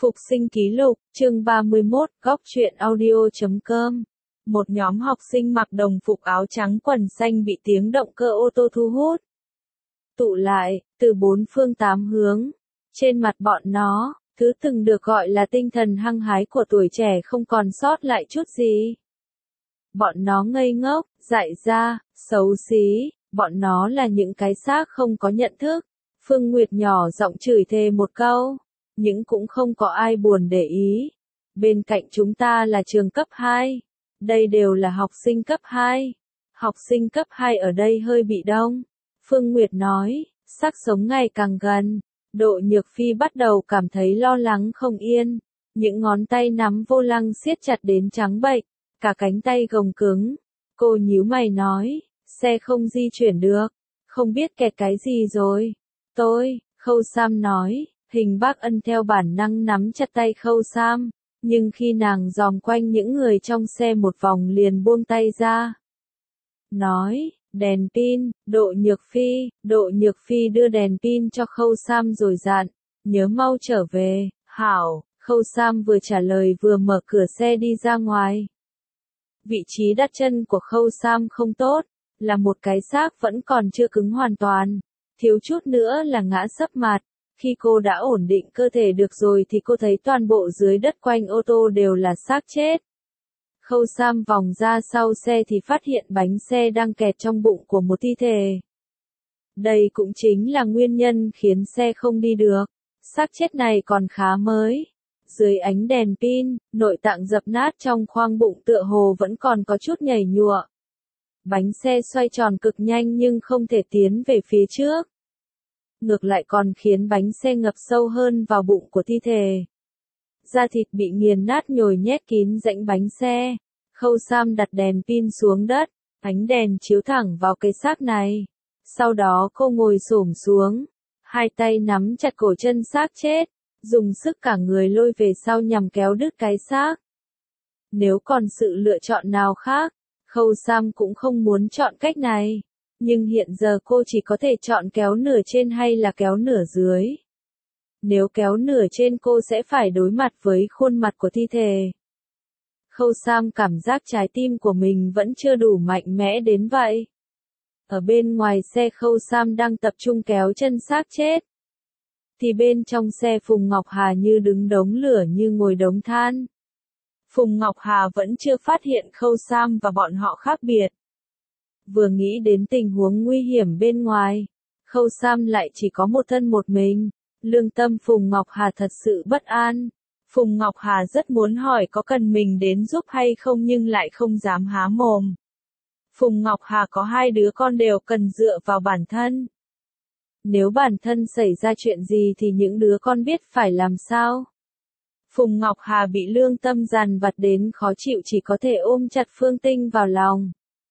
Phục sinh ký lục, chương 31, góc truyện audio.com. Một nhóm học sinh mặc đồng phục áo trắng quần xanh bị tiếng động cơ ô tô thu hút. Tụ lại, từ bốn phương tám hướng. Trên mặt bọn nó, thứ từng được gọi là tinh thần hăng hái của tuổi trẻ không còn sót lại chút gì. Bọn nó ngây ngốc, dại ra, xấu xí, bọn nó là những cái xác không có nhận thức. Phương Nguyệt nhỏ giọng chửi thề một câu. Nhưng cũng không có ai buồn để ý. Bên cạnh chúng ta là trường cấp 2. Đây đều là học sinh cấp 2. Học sinh cấp 2 ở đây hơi bị đông. Phương Nguyệt nói, xác sống ngày càng gần. Đỗ Nhược Phi bắt đầu cảm thấy lo lắng không yên. Những ngón tay nắm vô lăng siết chặt đến trắng bệch, cả cánh tay gồng cứng. Cô nhíu mày nói, xe không di chuyển được. Không biết kẹt cái gì rồi. Khâu Sam nói. Hình Bác Ân theo bản năng nắm chặt tay Khâu Sam, nhưng khi nàng dòm quanh những người trong xe một vòng liền buông tay ra. Nói, đèn pin, Đỗ Nhược Phi đưa đèn pin cho Khâu Sam rồi dặn, nhớ mau trở về, hảo. Khâu Sam vừa trả lời vừa mở cửa xe đi ra ngoài. Vị trí đặt chân của Khâu Sam không tốt, là một cái xác vẫn còn chưa cứng hoàn toàn, thiếu chút nữa là ngã sấp mặt. Khi cô đã ổn định cơ thể được rồi thì cô thấy toàn bộ dưới đất quanh ô tô đều là xác chết. Khâu Sam vòng ra sau xe thì phát hiện bánh xe đang kẹt trong bụng của một thi thể. Đây cũng chính là nguyên nhân khiến xe không đi được. Xác chết này còn khá mới. Dưới ánh đèn pin, nội tạng dập nát trong khoang bụng tựa hồ vẫn còn có chút nhảy nhụa. Bánh xe xoay tròn cực nhanh nhưng không thể tiến về phía trước. Ngược lại còn khiến bánh xe ngập sâu hơn vào bụng của thi thể. Da thịt bị nghiền nát nhồi nhét kín rãnh bánh xe. Khâu Sam đặt đèn pin xuống đất, ánh đèn chiếu thẳng vào cái xác này. Sau đó cô ngồi xổm xuống, hai tay nắm chặt cổ chân xác chết, dùng sức cả người lôi về sau nhằm kéo đứt cái xác. Nếu còn sự lựa chọn nào khác, Khâu Sam cũng không muốn chọn cách này. Nhưng hiện giờ cô chỉ có thể chọn kéo nửa trên hay là kéo nửa dưới. Nếu kéo nửa trên cô sẽ phải đối mặt với khuôn mặt của thi thể. Khâu Sam cảm giác trái tim của mình vẫn chưa đủ mạnh mẽ đến vậy. Ở bên ngoài xe Khâu Sam đang tập trung kéo chân xác chết. Thì bên trong xe Phùng Ngọc Hà như đứng đống lửa như ngồi đống than. Phùng Ngọc Hà vẫn chưa phát hiện Khâu Sam và bọn họ khác biệt. Vừa nghĩ đến tình huống nguy hiểm bên ngoài, Khâu Sam lại chỉ có một thân một mình, lương tâm Phùng Ngọc Hà thật sự bất an. Phùng Ngọc Hà rất muốn hỏi có cần mình đến giúp hay không nhưng lại không dám há mồm. Phùng Ngọc Hà có hai đứa con đều cần dựa vào bản thân. Nếu bản thân xảy ra chuyện gì thì những đứa con biết phải làm sao? Phùng Ngọc Hà bị lương tâm dằn vặt đến khó chịu chỉ có thể ôm chặt Phương Tinh vào lòng.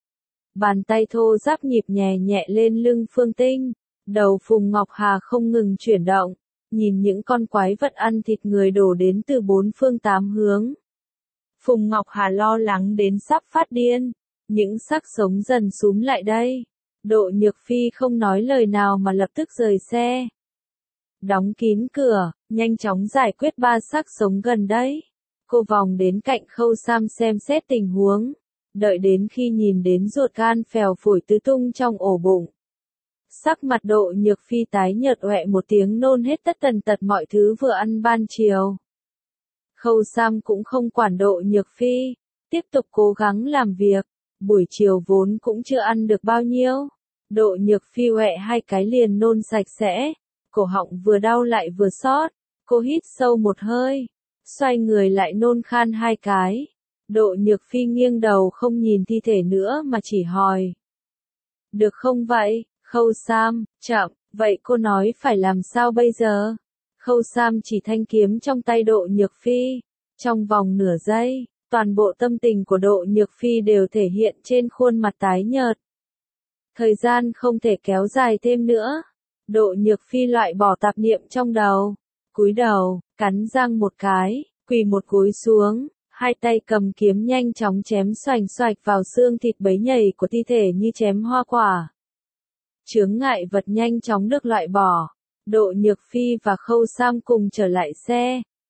Bàn tay thô ráp nhịp nhẹ nhẹ lên lưng Phương Tinh, đầu Phùng Ngọc Hà không ngừng chuyển động, nhìn những con quái vật ăn thịt người đổ đến từ bốn phương tám hướng. Phùng Ngọc Hà lo lắng đến sắp phát điên, những xác sống dần súm lại đây. Đỗ Nhược Phi không nói lời nào mà lập tức rời xe. Đóng kín cửa, nhanh chóng giải quyết ba xác sống gần đấy. Cô vòng đến cạnh Khâu Sam xem xét tình huống. Đợi đến khi nhìn đến ruột gan phèo phổi tứ tung trong ổ bụng. Sắc mặt Đỗ Nhược Phi tái nhợt oẹ một tiếng nôn hết tất tần tật mọi thứ vừa ăn ban chiều. Khâu Sam cũng không quản Đỗ Nhược Phi, tiếp tục cố gắng làm việc, buổi chiều vốn cũng chưa ăn được bao nhiêu. Đỗ Nhược Phi oẹ hai cái liền nôn sạch sẽ, cổ họng vừa đau lại vừa xót, cô hít sâu một hơi, xoay người lại nôn khan hai cái. Đỗ Nhược Phi nghiêng đầu không nhìn thi thể nữa mà chỉ hỏi. Được không vậy, Khâu Sam, chậm, vậy cô nói phải làm sao bây giờ? Khâu Sam chỉ thanh kiếm trong tay Đỗ Nhược Phi. Trong vòng nửa giây, toàn bộ tâm tình của Đỗ Nhược Phi đều thể hiện trên khuôn mặt tái nhợt. Thời gian không thể kéo dài thêm nữa. Đỗ Nhược Phi loại bỏ tạp niệm trong đầu. Cúi đầu, cắn răng một cái, quỳ một gối xuống. Hai tay cầm kiếm nhanh chóng chém xoành xoạch vào xương thịt bấy nhầy của thi thể như chém hoa quả. Chướng ngại vật nhanh chóng được loại bỏ. Đỗ Nhược Phi và Khâu Sam cùng trở lại xe.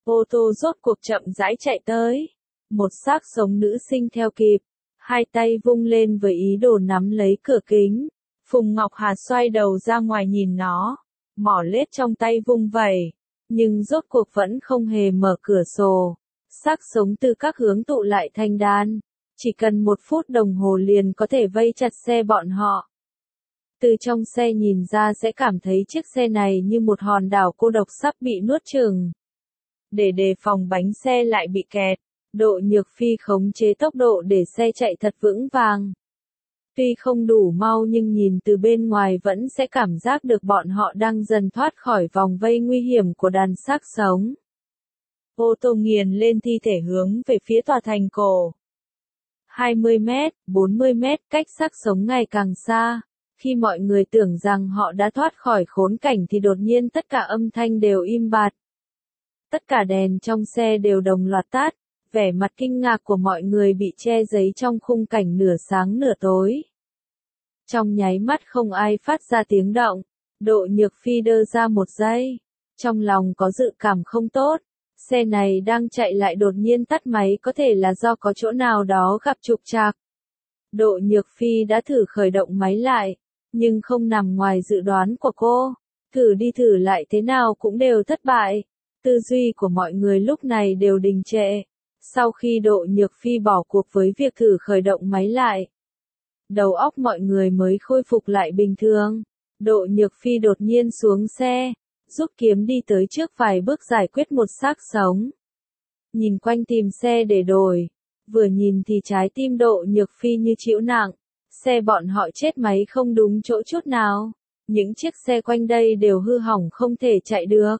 Ô tô rốt cuộc chậm rãi chạy tới. Một xác sống nữ sinh theo kịp, hai tay vung lên với ý đồ nắm lấy cửa kính. Phùng Ngọc Hà xoay đầu ra ngoài nhìn nó, mỏ lết trong tay vung vẩy, nhưng rốt cuộc vẫn không hề mở cửa sổ. Xác sống từ các hướng tụ lại thành đàn, chỉ cần 1 phút đồng hồ liền có thể vây chặt xe bọn họ. Từ trong xe nhìn ra sẽ cảm thấy chiếc xe này như một hòn đảo cô độc sắp bị nuốt chửng. Để đề phòng bánh xe lại bị kẹt, Đỗ Nhược Phi khống chế tốc độ để xe chạy thật vững vàng. Tuy không đủ mau nhưng nhìn từ bên ngoài vẫn sẽ cảm giác được bọn họ đang dần thoát khỏi vòng vây nguy hiểm của đàn xác sống. Ô tô nghiền lên thi thể hướng về phía tòa thành cổ. 20 mét, 40 mét cách xác sống ngày càng xa. Khi mọi người tưởng rằng họ đã thoát khỏi khốn cảnh thì đột nhiên tất cả âm thanh đều im bặt. Tất cả đèn trong xe đều đồng loạt tắt, vẻ mặt kinh ngạc của mọi người bị che giấy trong khung cảnh nửa sáng nửa tối. Trong nháy mắt không ai phát ra tiếng động, Đỗ Nhược Phi đơ ra một giây. Trong lòng có dự cảm không tốt, xe này đang chạy lại đột nhiên tắt máy có thể là do có chỗ nào đó gặp trục trặc. Đỗ Nhược Phi đã thử khởi động máy lại, nhưng không nằm ngoài dự đoán của cô. Thử đi thử lại thế nào cũng đều thất bại. Tư duy của mọi người lúc này đều đình trệ. Sau khi Đỗ Nhược Phi bỏ cuộc với việc thử khởi động máy lại, đầu óc mọi người mới khôi phục lại bình thường. Đỗ Nhược Phi đột nhiên xuống xe, rút kiếm đi tới trước vài bước giải quyết một xác sống. Nhìn quanh tìm xe để đổi, vừa nhìn thì trái tim Đỗ Nhược Phi như chịu nặng. Xe bọn họ chết máy không đúng chỗ chút nào. Những chiếc xe quanh đây đều hư hỏng không thể chạy được.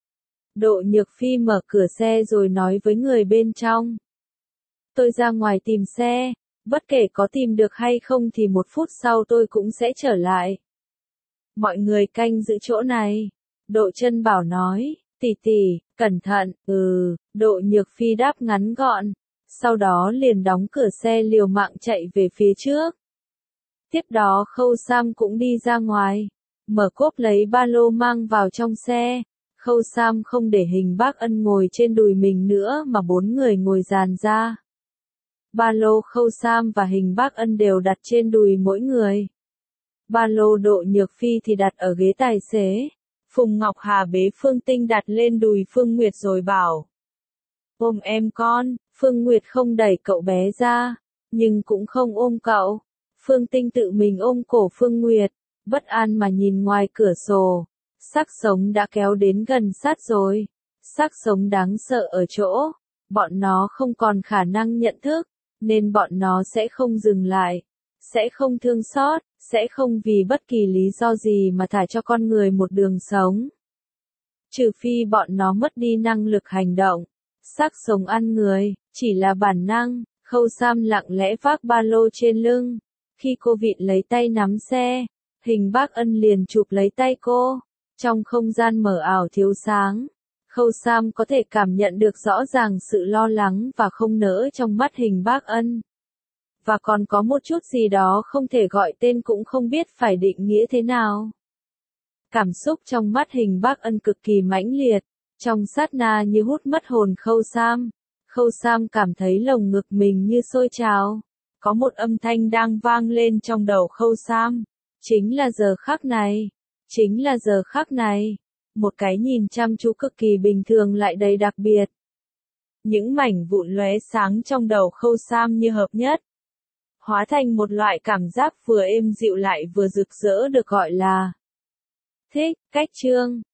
Đỗ Nhược Phi mở cửa xe rồi nói với người bên trong. Tôi ra ngoài tìm xe, bất kể có tìm được hay không thì 1 phút sau tôi cũng sẽ trở lại. Mọi người canh giữ chỗ này. Đỗ Chân Bảo nói, tỷ tỷ, cẩn thận, Đỗ Nhược Phi đáp ngắn gọn. Sau đó liền đóng cửa xe liều mạng chạy về phía trước. Tiếp đó Khâu Sam cũng đi ra ngoài, mở cốp lấy ba lô mang vào trong xe. Khâu Sam không để Hình Bác Ân ngồi trên đùi mình nữa mà 4 người ngồi dàn ra. Ba lô Khâu Sam và Hình Bác Ân đều đặt trên đùi mỗi người. Ba lô Đỗ Nhược Phi thì đặt ở ghế tài xế. Phùng Ngọc Hà bế Phương Tinh đặt lên đùi Phương Nguyệt rồi bảo. Ôm em con. Phương Nguyệt không đẩy cậu bé ra, nhưng cũng không ôm cậu. Phương Tinh tự mình ôm cổ Phương Nguyệt, bất an mà nhìn ngoài cửa sổ. Xác sống đã kéo đến gần sát rồi. Xác sống đáng sợ ở chỗ, bọn nó không còn khả năng nhận thức, nên bọn nó sẽ không dừng lại, sẽ không thương xót, sẽ không vì bất kỳ lý do gì mà thả cho con người một đường sống. Trừ phi bọn nó mất đi năng lực hành động. Xác sống ăn người, chỉ là bản năng. Khâu Sam lặng lẽ vác ba lô trên lưng. Khi cô vịn lấy tay nắm xe, Hình Bác Ân liền chụp lấy tay cô. Trong không gian mờ ảo thiếu sáng, Khâu Sam có thể cảm nhận được rõ ràng sự lo lắng và không nỡ trong mắt Hình Bác Ân. Và còn có một chút gì đó không thể gọi tên cũng không biết phải định nghĩa thế nào. Cảm xúc trong mắt Hình Bác Ân cực kỳ mãnh liệt, trong sát na như hút mất hồn Khâu Sam. Khâu Sam cảm thấy lồng ngực mình như sôi trào. Có một âm thanh đang vang lên trong đầu Khâu Sam. Chính là giờ khắc này. Chính là giờ khắc này. Một cái nhìn chăm chú cực kỳ bình thường lại đầy đặc biệt. Những mảnh vụn lóe sáng trong đầu Khâu Sam như hợp nhất, hóa thành một loại cảm giác vừa êm dịu lại vừa rực rỡ được gọi là thích. Cách chương